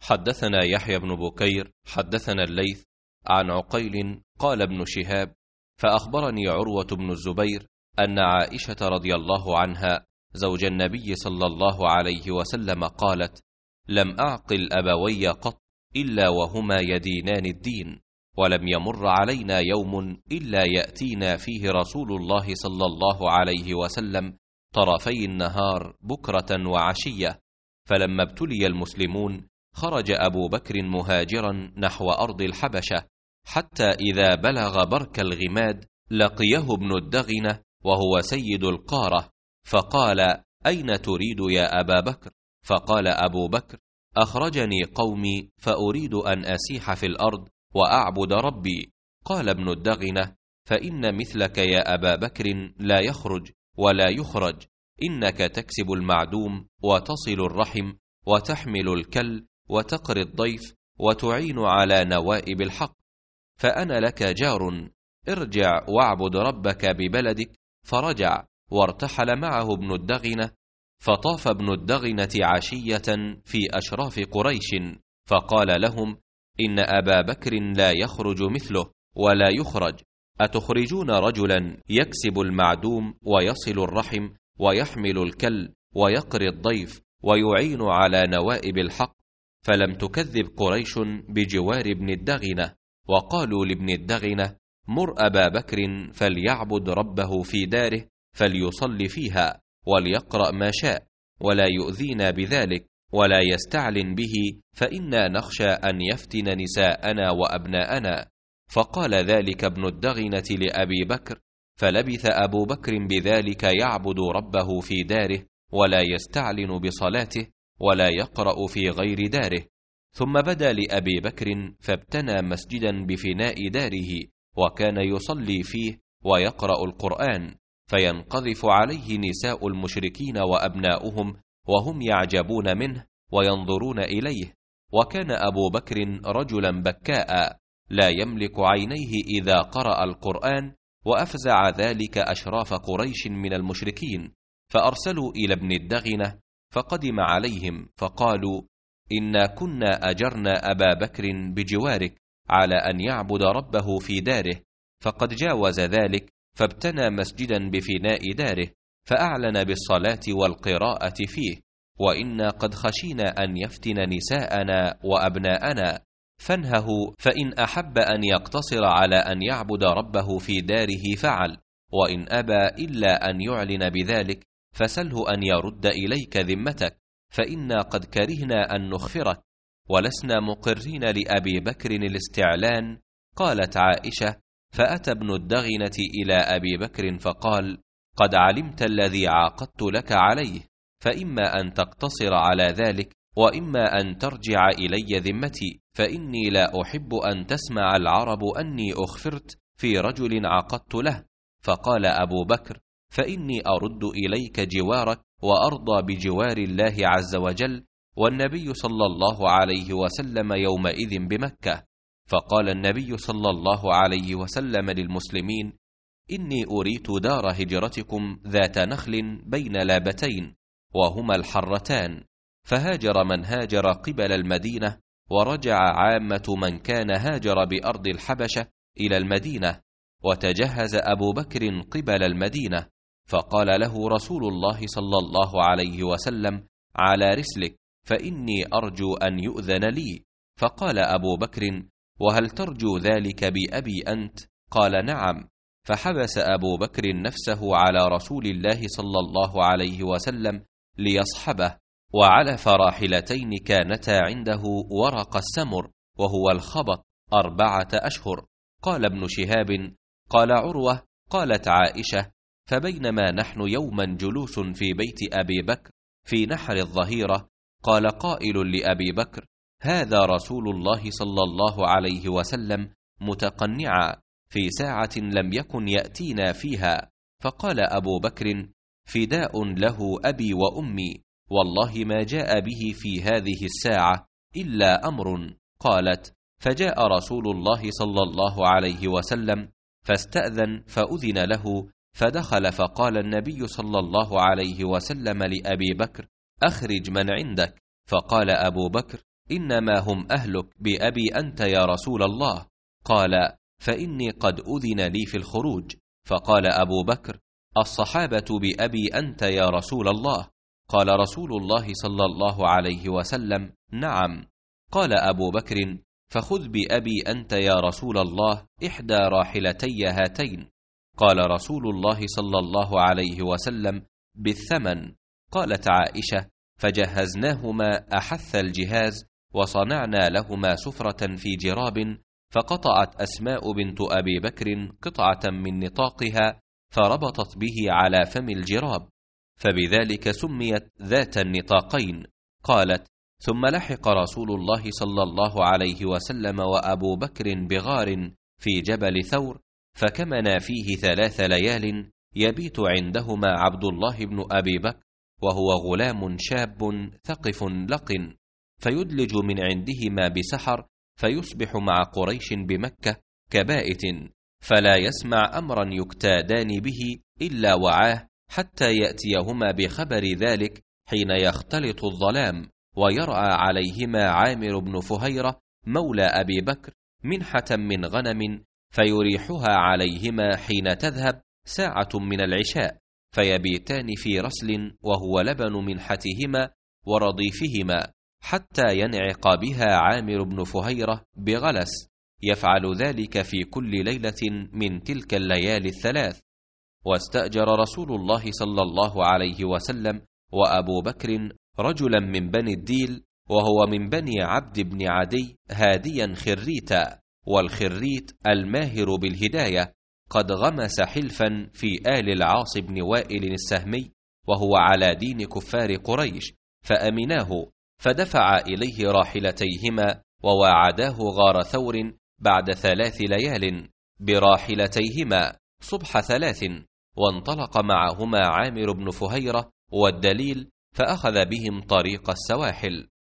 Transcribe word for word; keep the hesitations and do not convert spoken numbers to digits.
حدثنا يحيى بن بكير حدثنا الليث عن عقيل قال ابن شهاب فأخبرني عروة بن الزبير أن عائشة رضي الله عنها زوج النبي صلى الله عليه وسلم قالت: لم أعقل أبوي قط إلا وهما يدينان الدين، ولم يمر علينا يوم إلا يأتينا فيه رسول الله صلى الله عليه وسلم طرفي النهار بكرة وعشية. فلما ابتلي المسلمون خرج أبو بكر مهاجرا نحو أرض الحبشة، حتى إذا بلغ برك الغماد لقيه ابن الدغنة وهو سيد القارة، فقال: أين تريد يا أبا بكر؟ فقال أبو بكر: أخرجني قومي فأريد أن أسيح في الأرض وأعبد ربي. قال ابن الدغنة: فإن مثلك يا أبا بكر لا يخرج ولا يخرج، إنك تكسب المعدوم وتصل الرحم وتحمل الكل وتقري الضيف وتعين على نوائب الحق، فأنا لك جار، ارجع واعبد ربك ببلدك. فرجع وارتحل معه ابن الدغنة، فطاف ابن الدغنة عشية في أشراف قريش، فقال لهم: إن أبا بكر لا يخرج مثله ولا يخرج، أتخرجون رجلا يكسب المعدوم ويصل الرحم ويحمل الكل ويقري الضيف ويعين على نوائب الحق؟ فلم تكذب قريش بجوار ابن الدغنة، وقالوا لابن الدغنة: مر أبا بكر فليعبد ربه في داره، فليصلي فيها وليقرأ ما شاء، ولا يؤذينا بذلك ولا يستعلن به، فإنا نخشى أن يفتن نساءنا وأبناءنا. فقال ذلك ابن الدغنة لأبي بكر، فلبث أبو بكر بذلك يعبد ربه في داره ولا يستعلن بصلاته ولا يقرأ في غير داره. ثم بدا لأبي بكر فابتنى مسجدا بفناء داره، وكان يصلي فيه ويقرأ القرآن، فينقذف عليه نساء المشركين وأبناؤهم وهم يعجبون منه وينظرون إليه. وكان أبو بكر رجلا بكاء لا يملك عينيه إذا قرأ القرآن، وأفزع ذلك أشراف قريش من المشركين، فأرسلوا إلى ابن الدغنة فقدم عليهم فقالوا: إنا كنا أجرنا أبا بكر بجوارك على أن يعبد ربه في داره، فقد جاوز ذلك فابتنى مسجدا بفناء داره، فأعلن بالصلاة والقراءة فيه، وإنا قد خشينا أن يفتن نساءنا وأبناءنا، فانهه، فإن أحب أن يقتصر على أن يعبد ربه في داره فعل، وإن أبى إلا أن يعلن بذلك فسله أن يرد إليك ذمتك، فإنا قد كرهنا أن نخفرك، ولسنا مقرين لأبي بكر الاستعلان. قالت عائشة: فأتى ابن الدغنة إلى أبي بكر فقال: قد علمت الذي عاقدت لك عليه، فإما أن تقتصر على ذلك وإما أن ترجع إلي ذمتي، فإني لا أحب أن تسمع العرب أني أخفرت في رجل عقدت له. فقال أبو بكر: فإني أرد إليك جوارك وأرضى بجوار الله عز وجل، والنبي صلى الله عليه وسلم يومئذ بمكة. فقال النبي صلى الله عليه وسلم للمسلمين: إني أريت دار هجرتكم ذات نخل بين لابتين وهما الحرتان، فهاجر من هاجر قبل المدينة، ورجع عامة من كان هاجر بأرض الحبشة إلى المدينة، وتجهز أبو بكر قبل المدينة. فقال له رسول الله صلى الله عليه وسلم: على رسلك، فإني أرجو أن يؤذن لي. فقال أبو بكر: وهل ترجو ذلك بأبي أنت؟ قال: نعم. فحبس أبو بكر نفسه على رسول الله صلى الله عليه وسلم ليصحبه، وعلف راحلتين كانتا عنده ورق السمر وهو الخبط أربعة أشهر. قال ابن شهاب: قال عروة: قالت عائشة: فبينما نحن يوما جلوس في بيت أبي بكر في نحر الظهيرة، قال قائل لأبي بكر: هذا رسول الله صلى الله عليه وسلم متقنعا في ساعة لم يكن يأتينا فيها. فقال أبو بكر: فداء له أبي وأمي، والله ما جاء به في هذه الساعة إلا أمر. قالت: فجاء رسول الله صلى الله عليه وسلم فاستأذن فأذن له، فدخل، فقال النبي صلى الله عليه وسلم لأبي بكر: أخرج من عندك. فقال أبو بكر: إنما هم أهلك بأبي أنت يا رسول الله. قال: فإني قد أذن لي في الخروج. فقال أبو بكر: الصحابة بأبي أنت يا رسول الله. قال رسول الله صلى الله عليه وسلم: نعم. قال أبو بكر: فخذ بأبي أنت يا رسول الله إحدى راحلتي هاتين. قال رسول الله صلى الله عليه وسلم: بالثمن. قالت عائشة: فجهزناهما أحث الجهاز، وصنعنا لهما سفرة في جراب، فقطعت أسماء بنت أبي بكر قطعة من نطاقها فربطت به على فم الجراب، فبذلك سميت ذات النطاقين. قالت: ثم لحق رسول الله صلى الله عليه وسلم وأبو بكر بغار في جبل ثور، فكمنا فيه ثلاث ليال يبيت عندهما عبد الله بن أبي بكر، وهو غلام شاب ثقف لقن، فيدلج من عندهما بسحر، فيصبح مع قريش بمكة كبائت، فلا يسمع أمرا يكتادان به إلا وعاه، حتى يأتيهما بخبر ذلك حين يختلط الظلام، ويرأى عليهما عامر بن فهيرة مولى أبي بكر منحة من غنم، فيريحها عليهما حين تذهب ساعة من العشاء، فيبيتان في رسل وهو لبن منحتهما ورضيفهما، حتى ينعق بها عامر بن فهيرة بغلس، يفعل ذلك في كل ليلة من تلك الليالي الثلاث. واستأجر رسول الله صلى الله عليه وسلم وأبو بكر رجلا من بني الديل، وهو من بني عبد بن عدي، هاديا خريتا، والخريت الماهر بالهداية، قد غمس حلفا في آل العاص بن وائل السهمي، وهو على دين كفار قريش، فأمناه، فدفع إليه راحلتيهما، وواعداه غار ثور بعد ثلاث ليال براحلتيهما صبح ثلاث، وانطلق معهما عامر بن فهيرة والدليل، فأخذ بهم طريق السواحل.